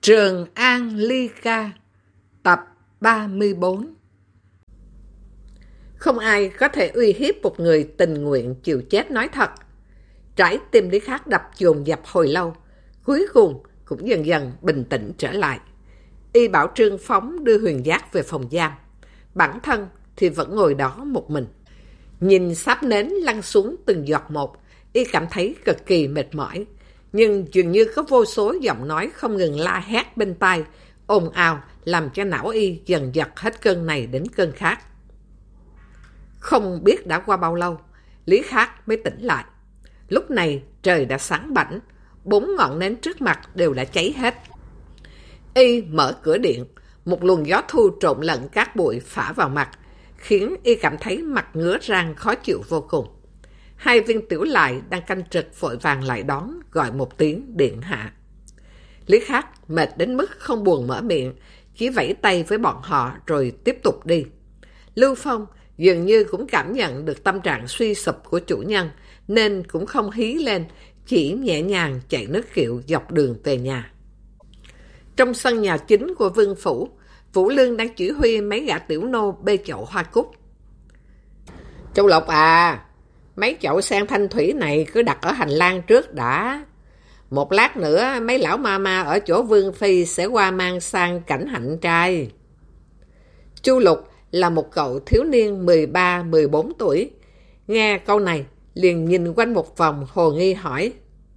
Trường An Ly Ca, tập 34. Không ai có thể uy hiếp một người tình nguyện chịu chết nói thật. Trái tim Lý Khắc đập dồn dập hồi lâu, cuối cùng cũng dần dần bình tĩnh trở lại. Y bảo Trương Phóng đưa Huyền Giác về phòng giam. Bản thân thì vẫn ngồi đó một mình. Nhìn sáp nến lăn xuống từng giọt một, Y cảm thấy cực kỳ mệt mỏi. Nhưng dường như có vô số giọng nói không ngừng la hét bên tai, ồn ào làm cho não Y dần dật hết cơn này đến cơn khác. Không biết đã qua bao lâu, Lý Khắc mới tỉnh lại. Lúc này trời đã sáng bảnh, 4 ngọn nến trước mặt đều đã cháy hết. Y mở cửa điện, một luồng gió thu trộn lẫn cát bụi phả vào mặt, khiến Y cảm thấy mặt ngứa rang khó chịu vô cùng. 2 viên tiểu lại đang canh trực vội vàng lại đón, gọi một tiếng điện hạ. Lý Khắc mệt đến mức không buồn mở miệng, chỉ vẫy tay với bọn họ rồi tiếp tục đi. Lưu Phong dường như cũng cảm nhận được tâm trạng suy sụp của chủ nhân, nên cũng không hí lên, chỉ nhẹ nhàng chạy nước kiệu dọc đường về nhà. Trong sân nhà chính của Vương Phủ, Vũ Lương đang chỉ huy mấy gã tiểu nô bê chậu hoa cúc. Châu Lộc à, mấy chậu sen thanh thủy này cứ đặt ở hành lang trước đã. Một lát nữa mấy lão ma ở chỗ Vương Phi sẽ qua mang sang cảnh hạnh trai. Chu Lục là một cậu thiếu niên 13-14 tuổi. Nghe câu này, liền nhìn quanh một vòng hồ nghi hỏi.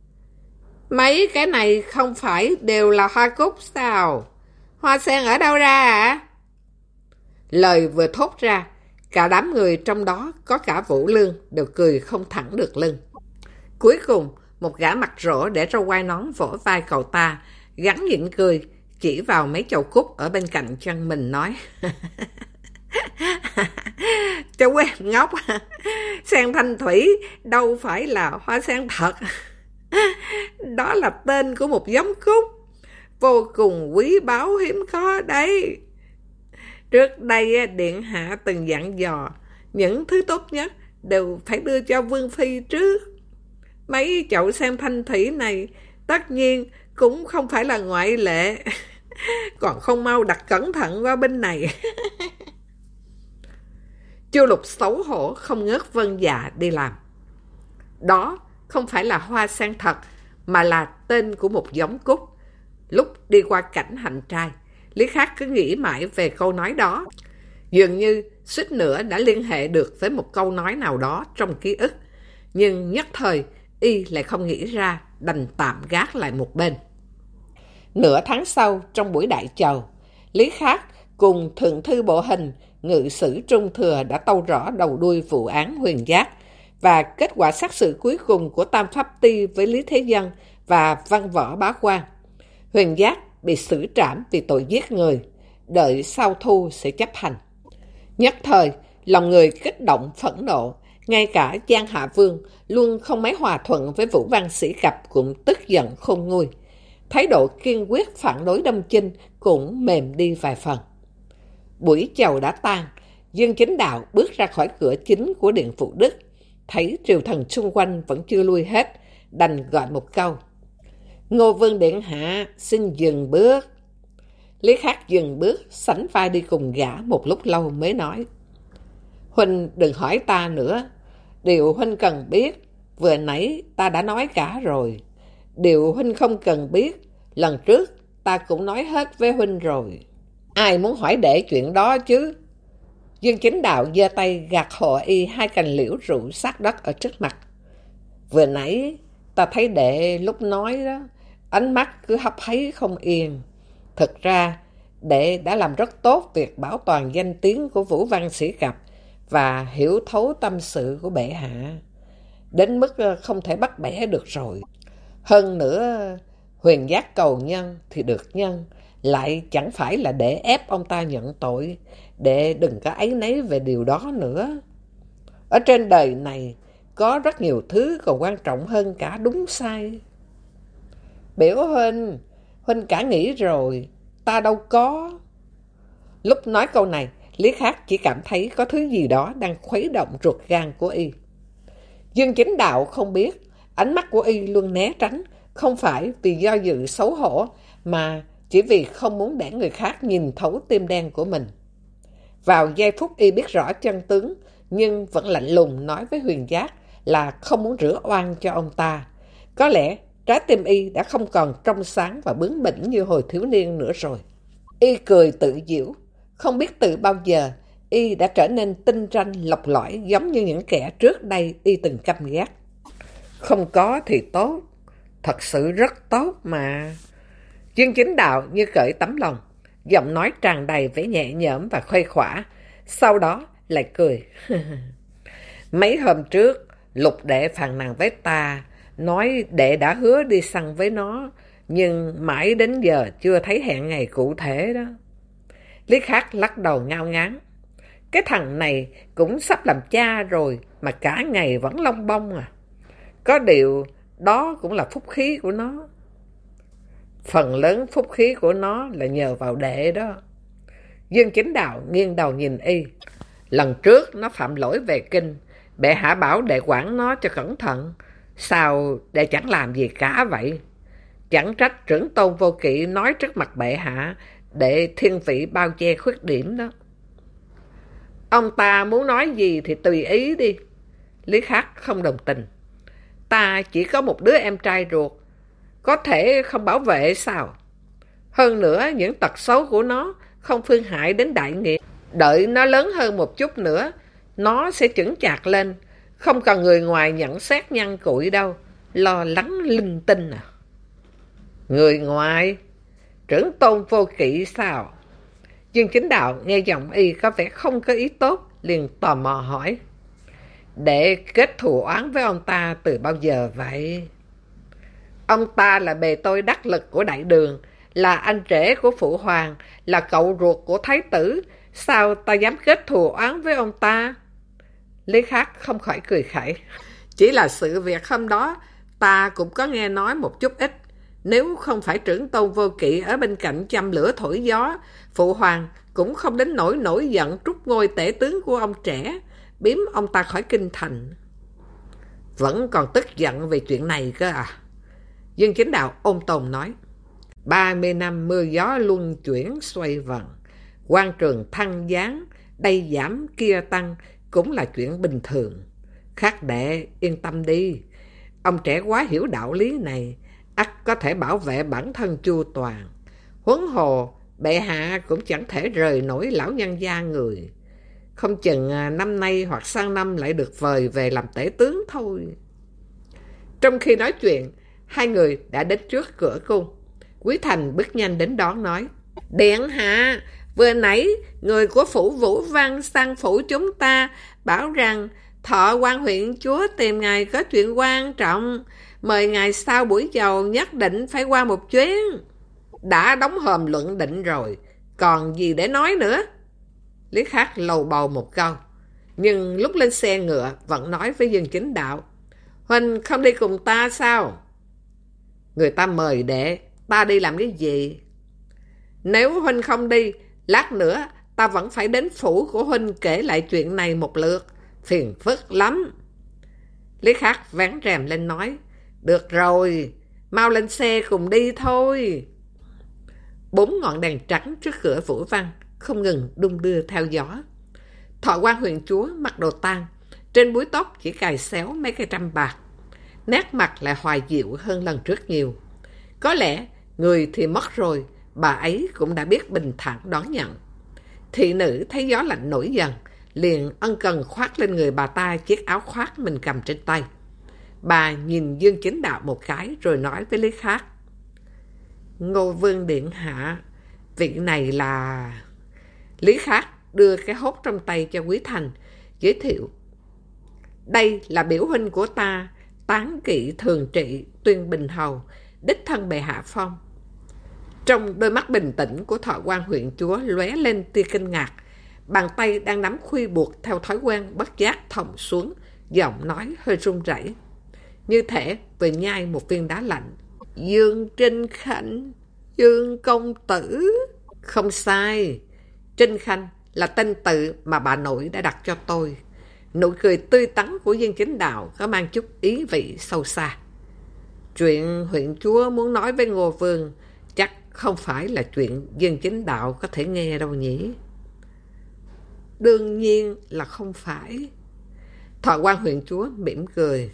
Mấy cái này không phải đều là hoa cúc sao? Hoa sen ở đâu ra ạ? Lời vừa thốt ra, cả đám người trong đó có cả Vũ Lương đều cười không thẳng được lưng. Cuối cùng, một gã mặt rỗ để râu quai nón vỗ vai cậu ta, gắn nhịn cười, chỉ vào mấy chậu cúc ở bên cạnh chân mình nói. Chú em ngốc, sen thanh thủy đâu phải là hoa sen thật. Đó là tên của một giống cúc, vô cùng quý báu hiếm có đấy. Trước đây điện hạ từng dặn dò, những thứ tốt nhất đều phải đưa cho Vương Phi trước. Mấy chậu sen thanh thủy này tất nhiên cũng không phải là ngoại lệ. Còn không mau đặt cẩn thận qua bên này. Chu Lục xấu hổ không ngớt vâng dạ đi làm. Đó không phải là hoa sen thật, mà là tên của một giống cúc. Lúc đi qua cảnh hạnh trai, Lý Khắc cứ nghĩ mãi về câu nói đó. Dường như suýt nữa đã liên hệ được với một câu nói nào đó trong ký ức. Nhưng nhất thời, Y lại không nghĩ ra, đành tạm gác lại một bên. Nửa tháng sau, trong buổi đại chầu, Lý Khắc cùng thượng thư bộ hình, ngự sử Trung Thừa đã tâu rõ đầu đuôi vụ án Huyền Giác và kết quả xác xử cuối cùng của Tam Pháp Ti với Lý Thế Dân và Văn Võ Bá Quan. Huyền Giác bị xử trảm vì tội giết người, đợi sau thu sẽ chấp hành. Nhất thời, lòng người kích động phẫn nộ, ngay cả Giang Hạ Vương luôn không mấy hòa thuận với Vũ Văn Sĩ Cập cũng tức giận khôn nguôi. Thái độ kiên quyết phản đối Đông Chinh cũng mềm đi vài phần. Buổi chầu đã tan, Dương Chính Đạo bước ra khỏi cửa chính của Điện Phụ Đức, thấy triều thần xung quanh vẫn chưa lui hết, đành gọi một câu. Ngô Vương Điện Hạ xin dừng bước. Lý Khắc dừng bước, sánh vai đi cùng gã một lúc lâu mới nói. Huynh đừng hỏi ta nữa. Điều Huynh cần biết, vừa nãy ta đã nói cả rồi. Điều Huynh không cần biết, lần trước ta cũng nói hết với Huynh rồi. Ai muốn hỏi đệ chuyện đó chứ? Dương Chính Đạo giơ tay gạt hộ Y 2 cành liễu rụng sát đất ở trước mặt. Vừa nãy ta thấy đệ lúc nói đó, ánh mắt cứ hấp háy không yên. Thực ra, đệ đã làm rất tốt việc bảo toàn danh tiếng của Vũ Văn Sĩ Cập và hiểu thấu tâm sự của bệ hạ, đến mức không thể bắt bẻ được rồi. Hơn nữa, Huyền Giác cầu nhân thì được nhân, lại chẳng phải là để ép ông ta nhận tội, đệ đừng có áy náy về điều đó nữa. Ở trên đời này, có rất nhiều thứ còn quan trọng hơn cả đúng sai. Biểu Huynh cả nghĩ rồi, ta đâu có. Lúc nói câu này, Lý Khắc chỉ cảm thấy có thứ gì đó đang khuấy động ruột gan của Y. Dương Chính Đạo không biết, ánh mắt của Y luôn né tránh, không phải vì do dự xấu hổ, mà chỉ vì không muốn để người khác nhìn thấu tim đen của mình. Vào giây phút y biết rõ chân tướng, nhưng vẫn lạnh lùng nói với Huyền Giác là không muốn rửa oan cho ông ta. Có lẽ trái tim y đã không còn trong sáng và bướng bỉnh như hồi thiếu niên nữa rồi. Y cười tự giễu, không biết từ bao giờ y đã trở nên tinh ranh lọc lõi giống như những kẻ trước đây y từng căm ghét. Không có thì tốt, thật sự rất tốt mà. Dương Chính Đạo như cởi tấm lòng, giọng nói tràn đầy vẻ nhẹ nhõm và khuây khỏa, sau đó lại cười. Mấy hôm trước, Lục đệ phàn nàn với ta, nói đệ đã hứa đi săn với nó, nhưng mãi đến giờ chưa thấy hẹn ngày cụ thể đó. Lý Khắc lắc đầu ngao ngán. Cái thằng này cũng sắp làm cha rồi mà cả ngày vẫn lông bông à. Có điều đó cũng là phúc khí của nó. Phần lớn phúc khí của nó là nhờ vào đệ đó. Dương Chính Đạo nghiêng đầu nhìn y. Lần trước nó phạm lỗi về kinh, bệ hạ bảo đệ quản nó cho cẩn thận. Sao đệ chẳng làm gì cả vậy? Chẳng trách trưởng tôn Vô Kỵ nói trước mặt bệ hạ để thiên vị bao che khuyết điểm đó. Ông ta muốn nói gì thì tùy ý đi. Lý Khắc không đồng tình. Ta chỉ có một đứa em trai ruột, có thể không bảo vệ sao? Hơn nữa, những tật xấu của nó không phương hại đến đại nghiệp. Đợi nó lớn hơn một chút nữa, nó sẽ chững chạc lên. Không cần người ngoài nhận xét nhăn cụi đâu. Lo lắng linh tinh à? Người ngoài? Trưởng tôn Vô Kỵ sao? Dương Chính Đạo nghe giọng y có vẻ không có ý tốt, liền tò mò hỏi. Để kết thù oán với ông ta từ bao giờ vậy? Ông ta là bề tôi đắc lực của đại đường, là anh rể của phụ hoàng, là cậu ruột của thái tử. Sao ta dám kết thù oán với ông ta? Lý Khắc không khỏi cười khẩy. Chỉ là sự việc hôm đó ta cũng có nghe nói một chút ít. Nếu không phải trưởng tôn Vô Kỵ ở bên cạnh châm lửa thổi gió, phụ hoàng cũng không đến nỗi nổi giận trút ngôi tể tướng của ông trẻ, biếm ông ta khỏi kinh thành. Vẫn còn tức giận về chuyện này cơ à? Dương Chính Đạo ôn tồn nói. 30 năm mưa gió luân chuyển xoay vần, quan trường thăng giáng, đây giảm kia tăng cũng là chuyện bình thường. Khắc đệ yên tâm đi, ông trẻ quá hiểu đạo lý này, ắt có thể bảo vệ bản thân chu toàn. Huống hồ bệ hạ cũng chẳng thể rời nổi lão nhân gia người. Không chừng năm nay hoặc sang năm lại được vời về làm tể tướng thôi. Trong khi nói chuyện, hai người đã đến trước cửa cung. Quý Thành bước nhanh đến đón nói. Điện hạ, vừa nãy người của phủ Vũ Văn sang phủ chúng ta bảo rằng Thọ quan huyện chúa tìm ngài có chuyện quan trọng, mời ngài sau buổi chầu nhất định phải qua một chuyến. Đã đóng hòm luận định rồi, còn gì để nói nữa? Lý Khắc lầu bầu một câu, nhưng lúc lên xe ngựa vẫn nói với Dương Chính Đạo. Huynh không đi cùng ta sao? Người ta mời đệ, ta đi làm cái gì? Nếu Huynh không đi, lát nữa ta vẫn phải đến phủ của Huynh kể lại chuyện này một lượt, phiền phức lắm. Lý Khắc vén rèm lên nói. Được rồi, mau lên xe cùng đi thôi. 4 ngọn đèn trắng trước cửa Vũ Văn không ngừng đung đưa theo gió. Thọ quan huyện chúa mặc đồ tang, trên búi tóc chỉ cài xéo mấy cây trăm bạc. Nét mặt lại hoài dịu hơn lần trước nhiều. Có lẽ người thì mất rồi, bà ấy cũng đã biết bình thản đón nhận. Thị nữ thấy gió lạnh nổi dần, liền ân cần khoác lên người bà ta chiếc áo khoác mình cầm trên tay. Bà nhìn Dương Chính Đạo một cái rồi nói với Lý Khắc. Ngô Vương điện hạ, vị này là... Lý Khắc đưa cái hốt trong tay cho Quý Thành, giới thiệu. Đây là biểu huynh của ta, Tán Kỵ Thường Trị Tuyên Bình Hầu, đích thân bệ hạ phong. Trong đôi mắt bình tĩnh của Thọ quan huyện chúa lóe lên tia kinh ngạc. Bàn tay đang nắm khuy buộc theo thói quen bất giác thòng xuống, giọng nói hơi run rẩy, như thể vừa nhai một viên đá lạnh. Dương Trinh Khanh, Dương công tử. Không sai, Trinh Khanh là tên tự mà bà nội đã đặt cho tôi. Nụ cười tươi tắn của Dương Chính Đạo có mang chút ý vị sâu xa. Chuyện huyện chúa muốn nói với Ngô Vương chắc không phải là chuyện dân chính đạo có thể nghe đâu nhỉ? Đương nhiên là không phải. Thọ Quan huyện chúa mỉm cười.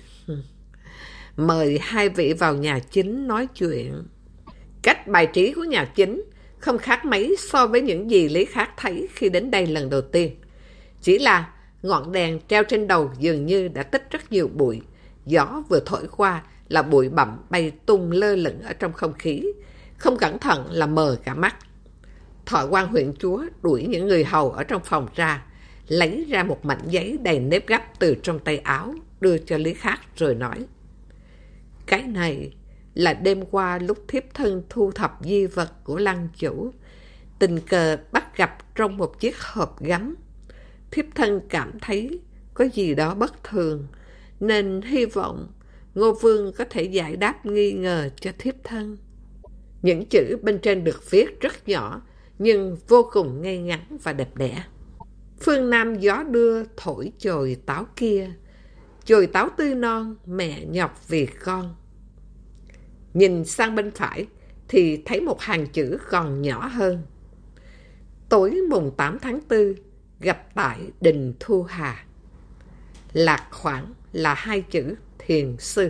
Mời hai vị vào nhà chính nói chuyện. Cách bài trí của nhà chính không khác mấy so với những gì Lý Khắc thấy khi đến đây lần đầu tiên. Chỉ là ngọn đèn treo trên đầu dường như đã tích rất nhiều bụi. Gió vừa thổi qua là bụi bặm bay tung lơ lửng ở trong không khí. Không cẩn thận là mờ cả mắt. Thọ Quan huyện chúa đuổi những người hầu ở trong phòng ra, lấy ra một mảnh giấy đầy nếp gấp từ trong tay áo, đưa cho Lý Khắc rồi nói. Cái này là đêm qua lúc thiếp thân thu thập di vật của lăng chủ, tình cờ bắt gặp trong một chiếc hộp gấm. Thiếp thân cảm thấy có gì đó bất thường, nên hy vọng Ngô Vương có thể giải đáp nghi ngờ cho thiếp thân. Những chữ bên trên được viết rất nhỏ, nhưng vô cùng ngay ngắn và đẹp đẽ. Phương Nam gió đưa thổi chồi táo kia, chồi táo tươi non mẹ nhọc vì con. Nhìn sang bên phải thì thấy một hàng chữ còn nhỏ hơn. Tối mùng 8 tháng 4 gặp tại Đình Thu Hà. Lạc khoảng là hai chữ thiền sư.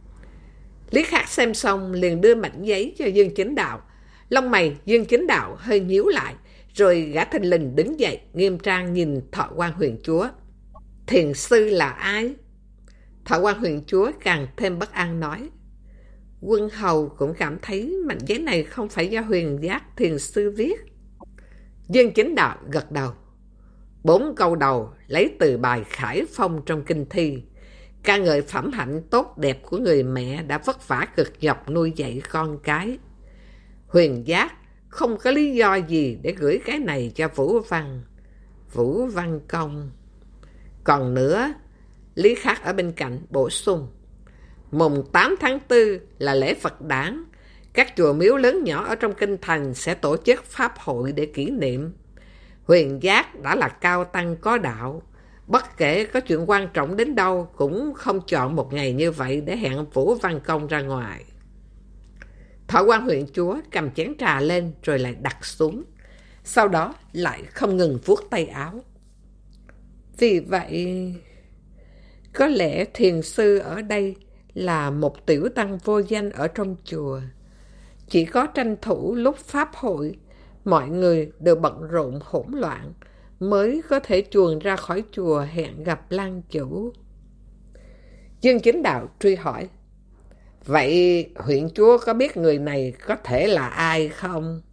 Lý Khắc xem xong liền đưa mảnh giấy cho Dương Chính Đạo. Lông mày Dương Chính Đạo hơi nhíu lại, rồi gã thình lình đứng dậy nghiêm trang nhìn Thọ Quan huyện chúa. Thiền sư là ai? Thọ Quan huyện chúa càng thêm bất an nói. Quân hầu cũng cảm thấy mảnh giấy này không phải do Huyền Giác thiền sư viết. Dương Chính Đạo gật đầu. 4 câu đầu lấy từ bài Khải Phong trong kinh thi, ca ngợi phẩm hạnh tốt đẹp của người mẹ đã vất vả cực nhọc nuôi dạy con cái. Huyền Giác không có lý do gì để gửi cái này cho Vũ Văn Công. Còn nữa, Lý Khắc ở bên cạnh bổ sung. Mùng 8 tháng 4 là lễ Phật đản. Các chùa miếu lớn nhỏ ở trong kinh thành sẽ tổ chức pháp hội để kỷ niệm. Huyền Giác đã là cao tăng có đạo. Bất kể có chuyện quan trọng đến đâu cũng không chọn một ngày như vậy để hẹn Vũ Văn Công ra ngoài. Thọ Quan huyện chúa cầm chén trà lên rồi lại đặt xuống. Sau đó lại không ngừng vuốt tay áo. Vì vậy, có lẽ thiền sư ở đây là một tiểu tăng vô danh ở trong chùa. Chỉ có tranh thủ lúc pháp hội, mọi người đều bận rộn hỗn loạn, mới có thể chuồn ra khỏi chùa hẹn gặp lăng chủ. Dương Chính Đạo truy hỏi. Vậy huyện chúa có biết người này có thể là ai không?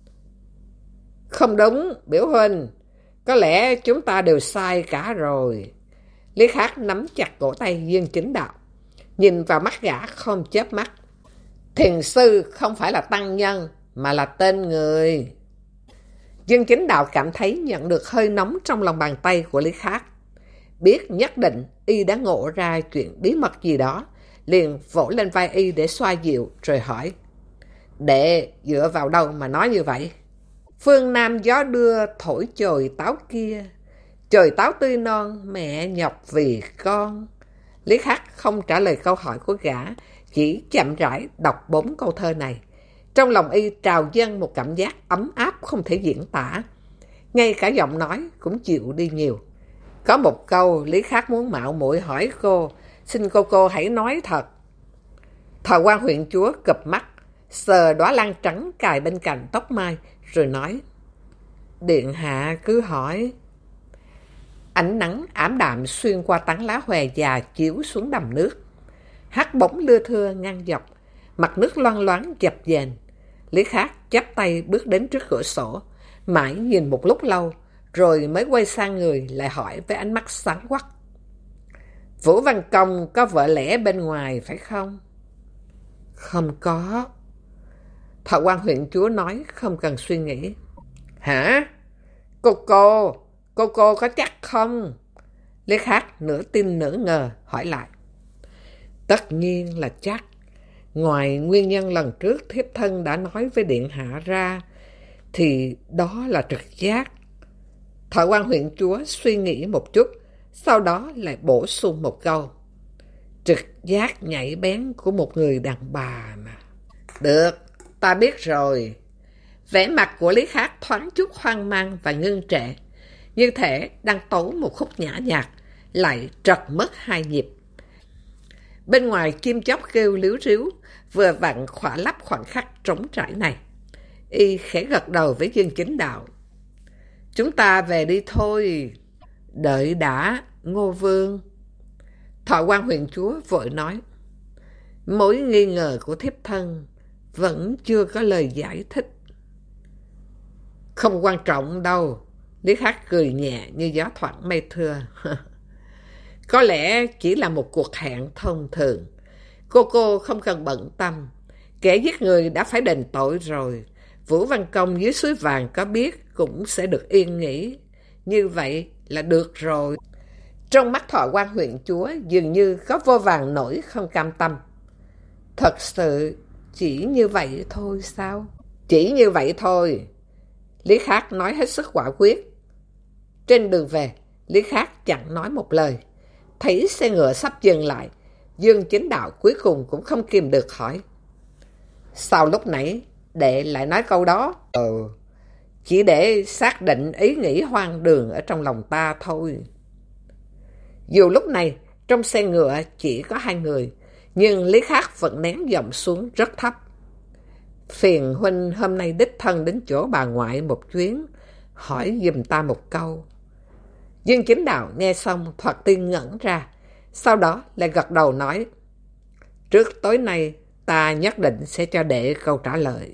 Không đúng, biểu huynh. Có lẽ chúng ta đều sai cả rồi. Lý Khắc nắm chặt cổ tay Dương Chính Đạo, nhìn vào mắt gã không chớp mắt. Thiền sư không phải là tăng nhân, mà là tên người. Dương Chính Đạo cảm thấy nhận được hơi nóng trong lòng bàn tay của Lý Khắc. Biết nhất định y đã ngộ ra chuyện bí mật gì đó, liền vỗ lên vai y để xoa dịu, rồi hỏi. Đệ dựa vào đâu mà nói như vậy? Phương Nam gió đưa thổi chồi táo kia, chồi táo tươi non mẹ nhọc vì con. Lý Khắc không trả lời câu hỏi của gã, chỉ chậm rãi đọc 4 câu thơ này. Trong lòng y trào dâng một cảm giác ấm áp không thể diễn tả. Ngay cả giọng nói cũng chịu đi nhiều. Có một câu Lý Khắc muốn mạo muội hỏi cô, xin cô hãy nói thật. Thọ Quan huyện chúa cụp mắt, sờ đóa lan trắng cài bên cạnh tóc mai, rồi nói. Điện hạ cứ hỏi. Ánh nắng ảm đạm xuyên qua tán lá hòe già chiếu xuống đầm nước. Hắt bóng lưa thưa ngang dọc, mặt nước loang loáng dập dềnh. Lý Khắc chắp tay bước đến trước cửa sổ, mãi nhìn một lúc lâu, rồi mới quay sang người lại hỏi với ánh mắt sáng quắc. Vũ Văn Công có vợ lẽ bên ngoài phải không? Không có. Thọ Quan huyện chúa nói không cần suy nghĩ. Hả? Cô có chắc không? Lý Khắc nửa tin nửa ngờ hỏi lại. Tất nhiên là chắc. Ngoài nguyên nhân lần trước thiếp thân đã nói với điện hạ ra, thì đó là trực giác. Thọ Quan huyện chúa suy nghĩ một chút, sau đó lại bổ sung một câu. Trực giác nhạy bén của một người đàn bà mà. Được, ta biết rồi. Vẻ mặt của Lý Khắc thoáng chút hoang mang và ngưng trệ, như thể đang tấu một khúc nhã nhạc, lại trật mất hai nhịp. Bên ngoài chim chóc kêu líu ríu, vừa vặn khỏa lấp khoảng khắc trống trải này. Y khẽ gật đầu với Dương Chính Đạo. Chúng ta về đi thôi. Đợi đã, Ngô Vương. Thọ Quan huyện chúa vội nói. Mối nghi ngờ của thiếp thân vẫn chưa có lời giải thích. Không quan trọng đâu. Lý Khắc cười nhẹ như gió thoảng mây thưa. Có lẽ chỉ là một cuộc hẹn thông thường. Cô không cần bận tâm. Kẻ giết người đã phải đền tội rồi. Vũ Văn Công dưới suối vàng có biết cũng sẽ được yên nghỉ. Như vậy là được rồi. Trong mắt Thọ Quan huyện chúa dường như có vô vàn nỗi không cam tâm. Thật sự chỉ như vậy thôi sao? Chỉ như vậy thôi. Lý Khắc nói hết sức quả quyết. Trên đường về, Lý Khắc chẳng nói một lời. Thấy xe ngựa sắp dừng lại, Dương Chính Đạo cuối cùng cũng không kìm được hỏi. Sao lúc nãy đệ lại nói câu đó? Chỉ để xác định ý nghĩ hoang đường ở trong lòng ta thôi. Dù lúc này trong xe ngựa chỉ có hai người, nhưng Lý Khắc vẫn nén giọng xuống rất thấp. Phiền huynh hôm nay đích thân đến chỗ bà ngoại một chuyến, hỏi giùm ta một câu. Dương Chính Đạo nghe xong thoạt tiên ngẩn ra, sau đó lại gật đầu nói. Trước tối nay ta nhất định sẽ cho đệ câu trả lời.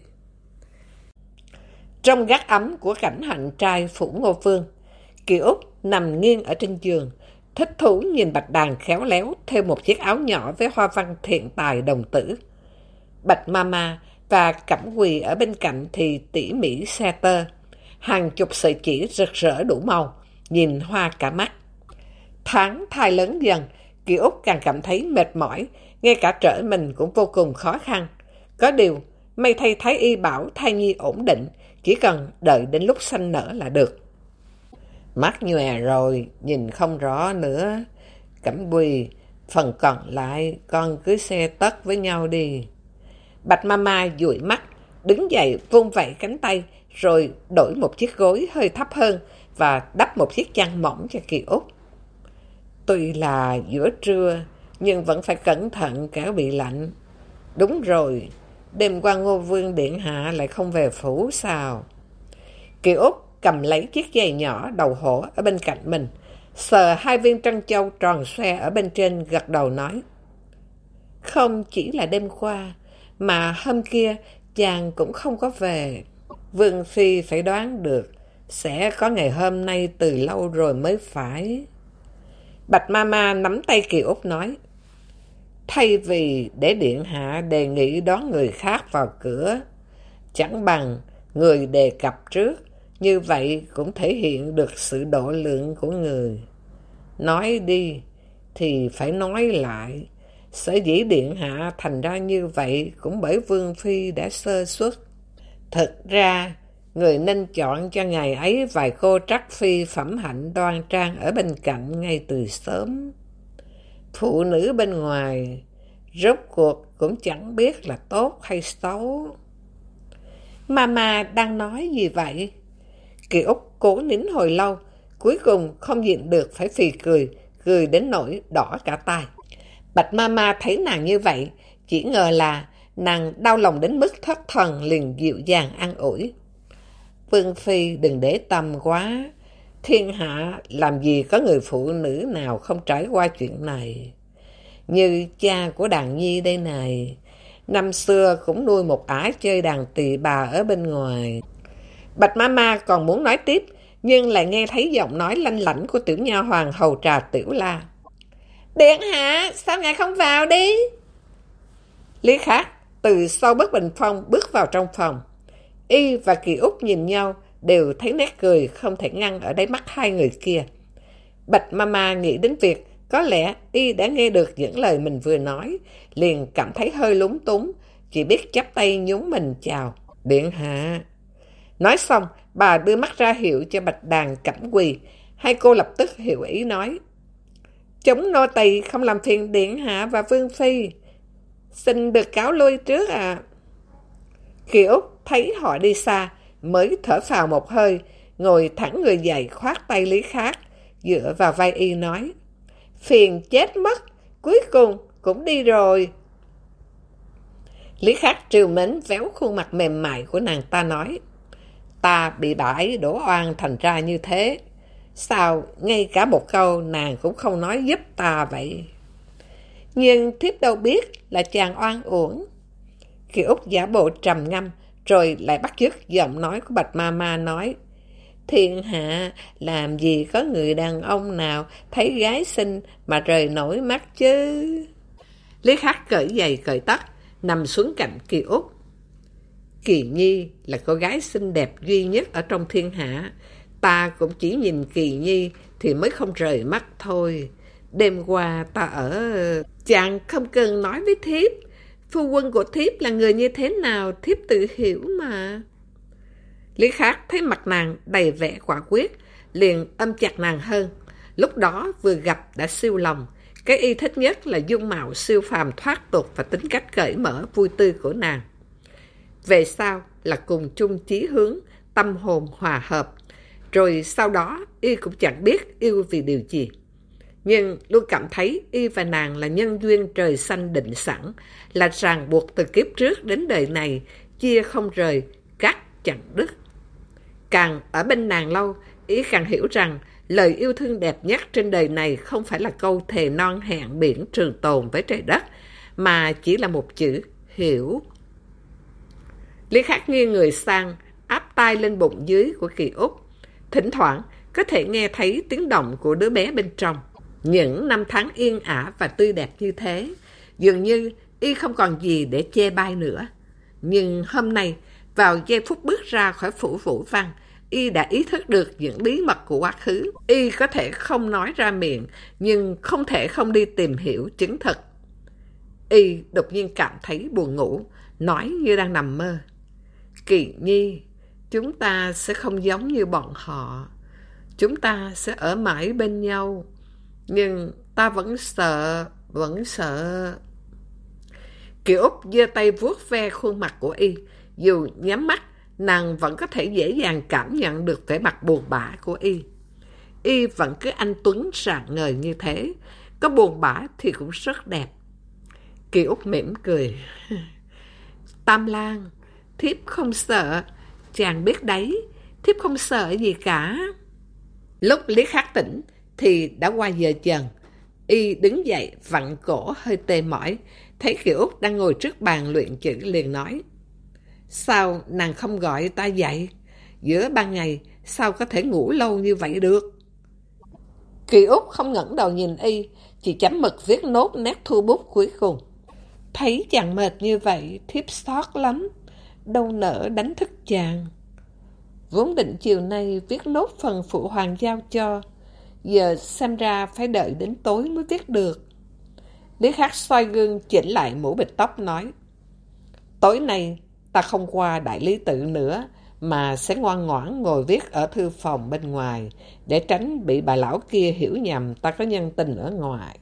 Trong gác ấm của cảnh hạnh trai phủ Ngô Vương, Kỳ Úc nằm nghiêng ở trên giường, thích thú nhìn Bạch Đàn khéo léo theo một chiếc áo nhỏ với hoa văn thiện tài đồng tử. Bạch Mama và Cẩm Quỳ ở bên cạnh thì tỉ mỉ xe tơ, hàng chục sợi chỉ rực rỡ đủ màu, nhìn hoa cả mắt. Tháng thai lớn dần, Kỳ Úc càng cảm thấy mệt mỏi, ngay cả trở mình cũng vô cùng khó khăn. Có điều, may thay Thái Y bảo thai nhi ổn định, chỉ cần đợi đến lúc sanh nở là được. Mắt nhòe rồi, nhìn không rõ nữa. Cẩm Quỳ, phần còn lại con cứ xe tất với nhau đi. Bạch Mama dụi mắt, đứng dậy vung vẩy cánh tay, rồi đổi một chiếc gối hơi thấp hơn và đắp một chiếc chăn mỏng cho Kỳ Úc. Tuy là giữa trưa, nhưng vẫn phải cẩn thận kẻo bị lạnh. Đúng rồi, đêm qua Ngô Vương điện hạ lại không về phủ sao? Kỳ Úc cầm lấy chiếc giày nhỏ đầu hổ ở bên cạnh mình, sờ hai viên trân châu tròn xoe ở bên trên, gật đầu nói. Không chỉ là đêm qua, mà hôm kia chàng cũng không có về. Vương phi phải đoán được sẽ có ngày hôm nay từ lâu rồi mới phải. Bạch Mama nắm tay Kỳ Úc nói. Thay vì để điện hạ đề nghị đón người khác vào cửa, chẳng bằng người đề cập trước, như vậy cũng thể hiện được sự độ lượng của người. Nói đi thì phải nói lại. Sở dĩ điện hạ thành ra như vậy cũng bởi Vương phi đã sơ suất. Thực ra, người nên chọn cho ngày ấy vài cô trắc phi phẩm hạnh đoan trang ở bên cạnh ngay từ sớm. Phụ nữ bên ngoài, rốt cuộc cũng chẳng biết là tốt hay xấu. Mama đang nói gì vậy? Kỳ Úc cố nín hồi lâu, cuối cùng không nhịn được phải phì cười, cười đến nỗi đỏ cả tai. Bạch Mama thấy nàng như vậy, chỉ ngờ là nàng đau lòng đến mức thất thần, liền dịu dàng an ủi. Vương phi đừng để tâm quá, thiên hạ làm gì có người phụ nữ nào không trải qua chuyện này. Như cha của Đàn Nhi đây này, năm xưa cũng nuôi một ả chơi đàn tỳ bà ở bên ngoài. Bạch Mama còn muốn nói tiếp, nhưng lại nghe thấy giọng nói lanh lảnh của tiểu nha hoàng hầu trà Tiểu La. Điện hạ, sao ngài không vào đi? Lý Khắc từ sau bức bình phong bước vào trong phòng. Y và Kỳ Úc nhìn nhau, đều thấy nét cười không thể ngăn ở đáy mắt hai người kia. Bạch Mama nghĩ đến việc có lẽ Y đã nghe được những lời mình vừa nói, liền cảm thấy hơi lúng túng, chỉ biết chắp tay nhún mình chào. Điện hạ. Nói xong, bà đưa mắt ra hiệu cho Bạch Đàn, Cẩm Quỳ. Hai cô lập tức hiểu ý nói. Chúng nô tỳ không làm phiền điện hạ và Vương phi. Xin được cáo lui trước ạ. Kỳ Úc thấy họ đi xa, mới thở phào một hơi, ngồi thẳng người dậy khoát tay Lý Khắc, dựa vào vai y nói, phiền chết mất, cuối cùng cũng đi rồi. Lý Khắc trìu mến véo khuôn mặt mềm mại của nàng ta nói, ta bị bà ấy đổ oan thành ra như thế. Sao ngay cả một câu nàng cũng không nói giúp ta vậy? Nhưng thiếp đâu biết là chàng oan uổng. Kiều Úc giả bộ trầm ngâm, rồi lại bắt chước giọng nói của Bạch Mama nói, thiên hạ làm gì có người đàn ông nào thấy gái xinh mà rời nổi mắt chứ. Lý Khắc cởi giày cởi tất, nằm xuống cạnh Kiều Úc. Kỳ Nhi là cô gái xinh đẹp duy nhất ở trong thiên hạ. Ta cũng chỉ nhìn Kỳ Nhi thì mới không rời mắt thôi. Đêm qua ta ở... Chàng không cần nói với thiếp. Phu quân của thiếp là người như thế nào, thiếp tự hiểu mà. Lý Khắc thấy mặt nàng đầy vẻ quả quyết, liền ôm chặt nàng hơn. Lúc đó vừa gặp đã siêu lòng. Cái y thích nhất là dung mạo siêu phàm thoát tục và tính cách cởi mở vui tươi của nàng. Về sau là cùng chung chí hướng, tâm hồn hòa hợp. Rồi sau đó y cũng chẳng biết yêu vì điều gì. Nhưng luôn cảm thấy y và nàng là nhân duyên trời xanh định sẵn, là ràng buộc từ kiếp trước đến đời này, chia không rời, cắt chẳng đứt. Càng ở bên nàng lâu, y càng hiểu rằng lời yêu thương đẹp nhất trên đời này không phải là câu thề non hẹn biển trường tồn với trời đất, mà chỉ là một chữ hiểu. Lý Khắc nghiêng người sang, áp tay lên bụng dưới của Kỳ Úc. Thỉnh thoảng có thể nghe thấy tiếng động của đứa bé bên trong. Những năm tháng yên ả và tươi đẹp như thế, dường như y không còn gì để chê bai nữa. Nhưng hôm nay, vào giây phút bước ra khỏi phủ Vũ Văn, y đã ý thức được những bí mật của quá khứ. Y có thể không nói ra miệng, nhưng không thể không đi tìm hiểu chứng thực. Y đột nhiên cảm thấy buồn ngủ, nói như đang nằm mơ. Kỳ Nhi, chúng ta sẽ không giống như bọn họ. Chúng ta sẽ ở mãi bên nhau. Nhưng ta vẫn sợ. Kiều Úc giơ tay vuốt ve khuôn mặt của y. Dù nhắm mắt, nàng vẫn có thể dễ dàng cảm nhận được vẻ mặt buồn bã của y. Y vẫn cứ anh tuấn rạng ngời như thế. Có buồn bã thì cũng rất đẹp. Kiều Úc mỉm cười. Tam Lang, thiếp không sợ. Chàng biết đấy, thiếp không sợ gì cả. Lúc Lý Khắc tỉnh thì đã qua giờ dần. Y đứng dậy vặn cổ hơi tê mỏi, thấy Kiều Úc đang ngồi trước bàn luyện chữ liền nói, sao nàng không gọi ta dậy? Giữa ban ngày sao có thể ngủ lâu như vậy được? Kiều Úc không ngẩng đầu nhìn y, chỉ chấm mực viết nốt nét thu bút cuối cùng. Thấy chàng mệt như vậy, thiếp xót lắm, đâu nỡ đánh thức chàng. Vốn định chiều nay viết nốt phần phụ hoàng giao cho, giờ xem ra phải đợi đến tối mới viết được. Lý Khắc xoay gương chỉnh lại mũ bịch tóc nói, tối nay ta không qua đại lý tự nữa, mà sẽ ngoan ngoãn ngồi viết ở thư phòng bên ngoài, để tránh bị bà lão kia hiểu nhầm ta có nhân tình ở ngoài.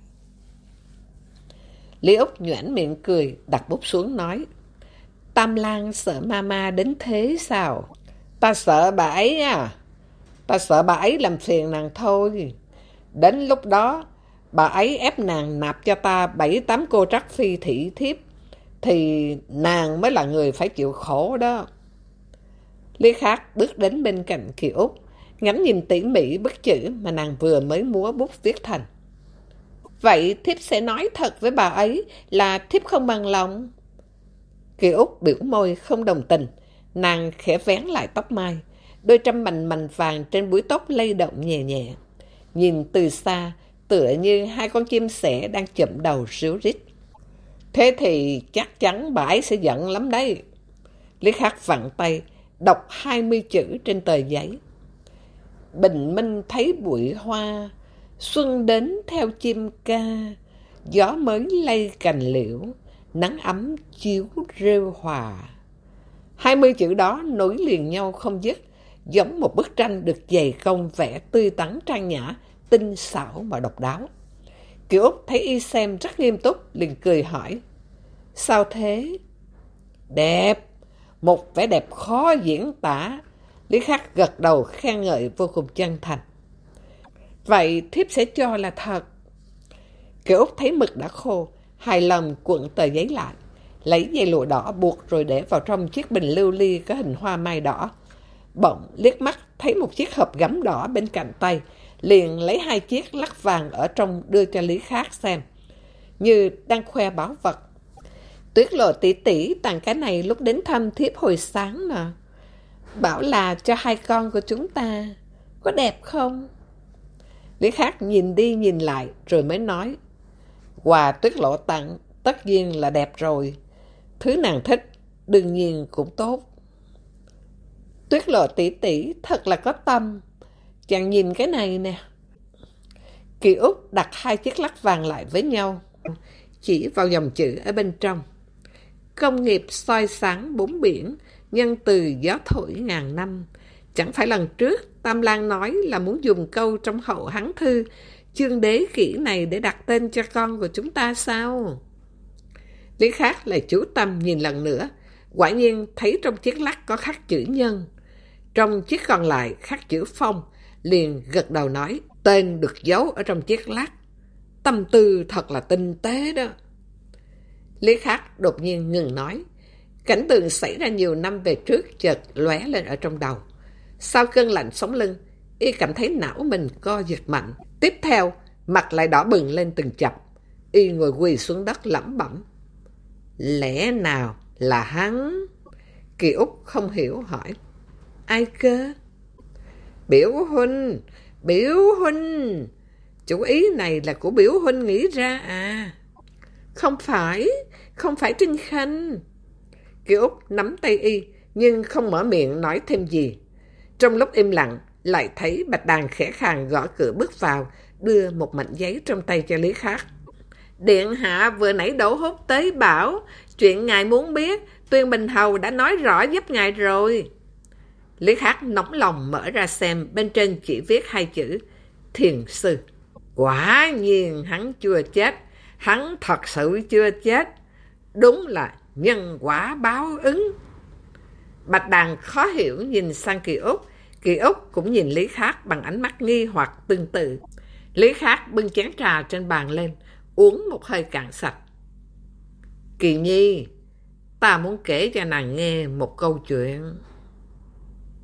Lý Úc nhoẻn miệng cười, đặt bút xuống nói, Tam Lang sợ mama đến thế sao? Ta sợ bà ấy à? Ta sợ bà ấy làm phiền nàng thôi. Đến lúc đó, bà ấy ép nàng nạp cho ta 7-8 cô trắc phi thị thiếp, thì nàng mới là người phải chịu khổ đó. Lý Khắc bước đến bên cạnh Kiều Úc, ngắm nhìn tỉ mỉ bức chữ mà nàng vừa mới múa bút viết thành. Vậy thiếp sẽ nói thật với bà ấy là thiếp không bằng lòng. Kiều Úc biểu môi không đồng tình, nàng khẽ vén lại tóc mai, đôi trăm mành vàng trên búi tóc lay động nhẹ nhẹ. Nhìn từ xa, tựa như hai con chim sẻ đang chụm đầu ríu rít. Thế thì chắc chắn bà ấy sẽ giận lắm đấy. Lý Khắc vặn tay, đọc 20 chữ trên tờ giấy. Bình minh thấy bụi hoa, xuân đến theo chim ca, gió mới lay cành liễu, nắng ấm chiếu rêu hòa. 20 chữ đó nối liền nhau không dứt, giống một bức tranh được dày công vẽ tươi tắn trang nhã, tinh xảo mà độc đáo. Kiều Úc thấy y xem rất nghiêm túc, liền cười hỏi, sao thế? Đẹp, một vẻ đẹp khó diễn tả. Lý Khắc gật đầu khen ngợi vô cùng chân thành. Vậy thiếp sẽ cho là thật. Kiều Úc thấy mực đã khô, hài lòng cuộn tờ giấy lại, lấy dây lụa đỏ buộc rồi để vào trong chiếc bình lưu ly có hình hoa mai đỏ. Bỗng liếc mắt thấy một chiếc hộp gấm đỏ bên cạnh tay, liền lấy 2 chiếc lắc vàng ở trong đưa cho Lý Khắc xem, như đang khoe báu vật. Tuyết Lộ tỷ tỷ tặng cái này lúc đến thăm thiếp hồi sáng nè. Bảo là cho 2 con của chúng ta. Có đẹp không? Lý Khắc nhìn đi nhìn lại rồi mới nói. Quà Tuyết Lộ tặng tất nhiên là đẹp rồi. Thứ nàng thích đương nhiên cũng tốt. Tuyết Lộ tỷ tỷ thật là có tâm. Chàng nhìn cái này nè. Kỳ Úc đặt 2 chiếc lắc vàng lại với nhau, chỉ vào dòng chữ ở bên trong. Công nghiệp soi sáng 4 biển, nhân từ gió thổi ngàn năm. Chẳng phải lần trước Tam Lang nói là muốn dùng câu trong Hậu Hán Thư chương đế kỹ này để đặt tên cho con của chúng ta sao? Lý Khắc lại chú tâm nhìn lần nữa, quả nhiên thấy trong chiếc lắc có khắc chữ nhân, trong chiếc còn lại khắc chữ phong, liền gật đầu nói, tên được giấu ở trong chiếc lắc. Tâm tư thật là tinh tế đó. Lý Khắc đột nhiên ngừng nói. Cảnh tượng xảy ra nhiều năm về trước chợt lóe lên ở trong đầu. Sau cơn lạnh sống lưng, y cảm thấy não mình co giật mạnh. Tiếp theo, mặt lại đỏ bừng lên từng chập. Y ngồi quỳ xuống đất lẩm bẩm. Lẽ nào là hắn? Kỳ Úc không hiểu hỏi. Ai cơ? Biểu huynh, biểu huynh. Chủ ý này là của biểu huynh nghĩ ra à? Không phải Trinh Khanh. Kỳ Úc nắm tay y, nhưng không mở miệng nói thêm gì. Trong lúc im lặng, lại thấy Bạch Đàn khẽ khàng gõ cửa bước vào, đưa một mảnh giấy trong tay cho Lý Khắc. Điện hạ vừa nãy đổ hút tới bảo, chuyện ngài muốn biết, Tuyên Bình Hầu đã nói rõ giúp ngài rồi. Lý Khắc nóng lòng mở ra xem, bên trên chỉ viết 2 chữ, Thiền sư. Quả nhiên hắn chưa chết, hắn thật sự chưa chết. Đúng là nhân quả báo ứng. Bạch Đàn khó hiểu nhìn sang Kỳ Úc cũng nhìn Lý Khắc bằng ánh mắt nghi hoặc tương tự. Lý Khắc bưng chén trà trên bàn lên, uống một hơi cạn sạch. Kỳ Nhi, ta muốn kể cho nàng nghe một câu chuyện.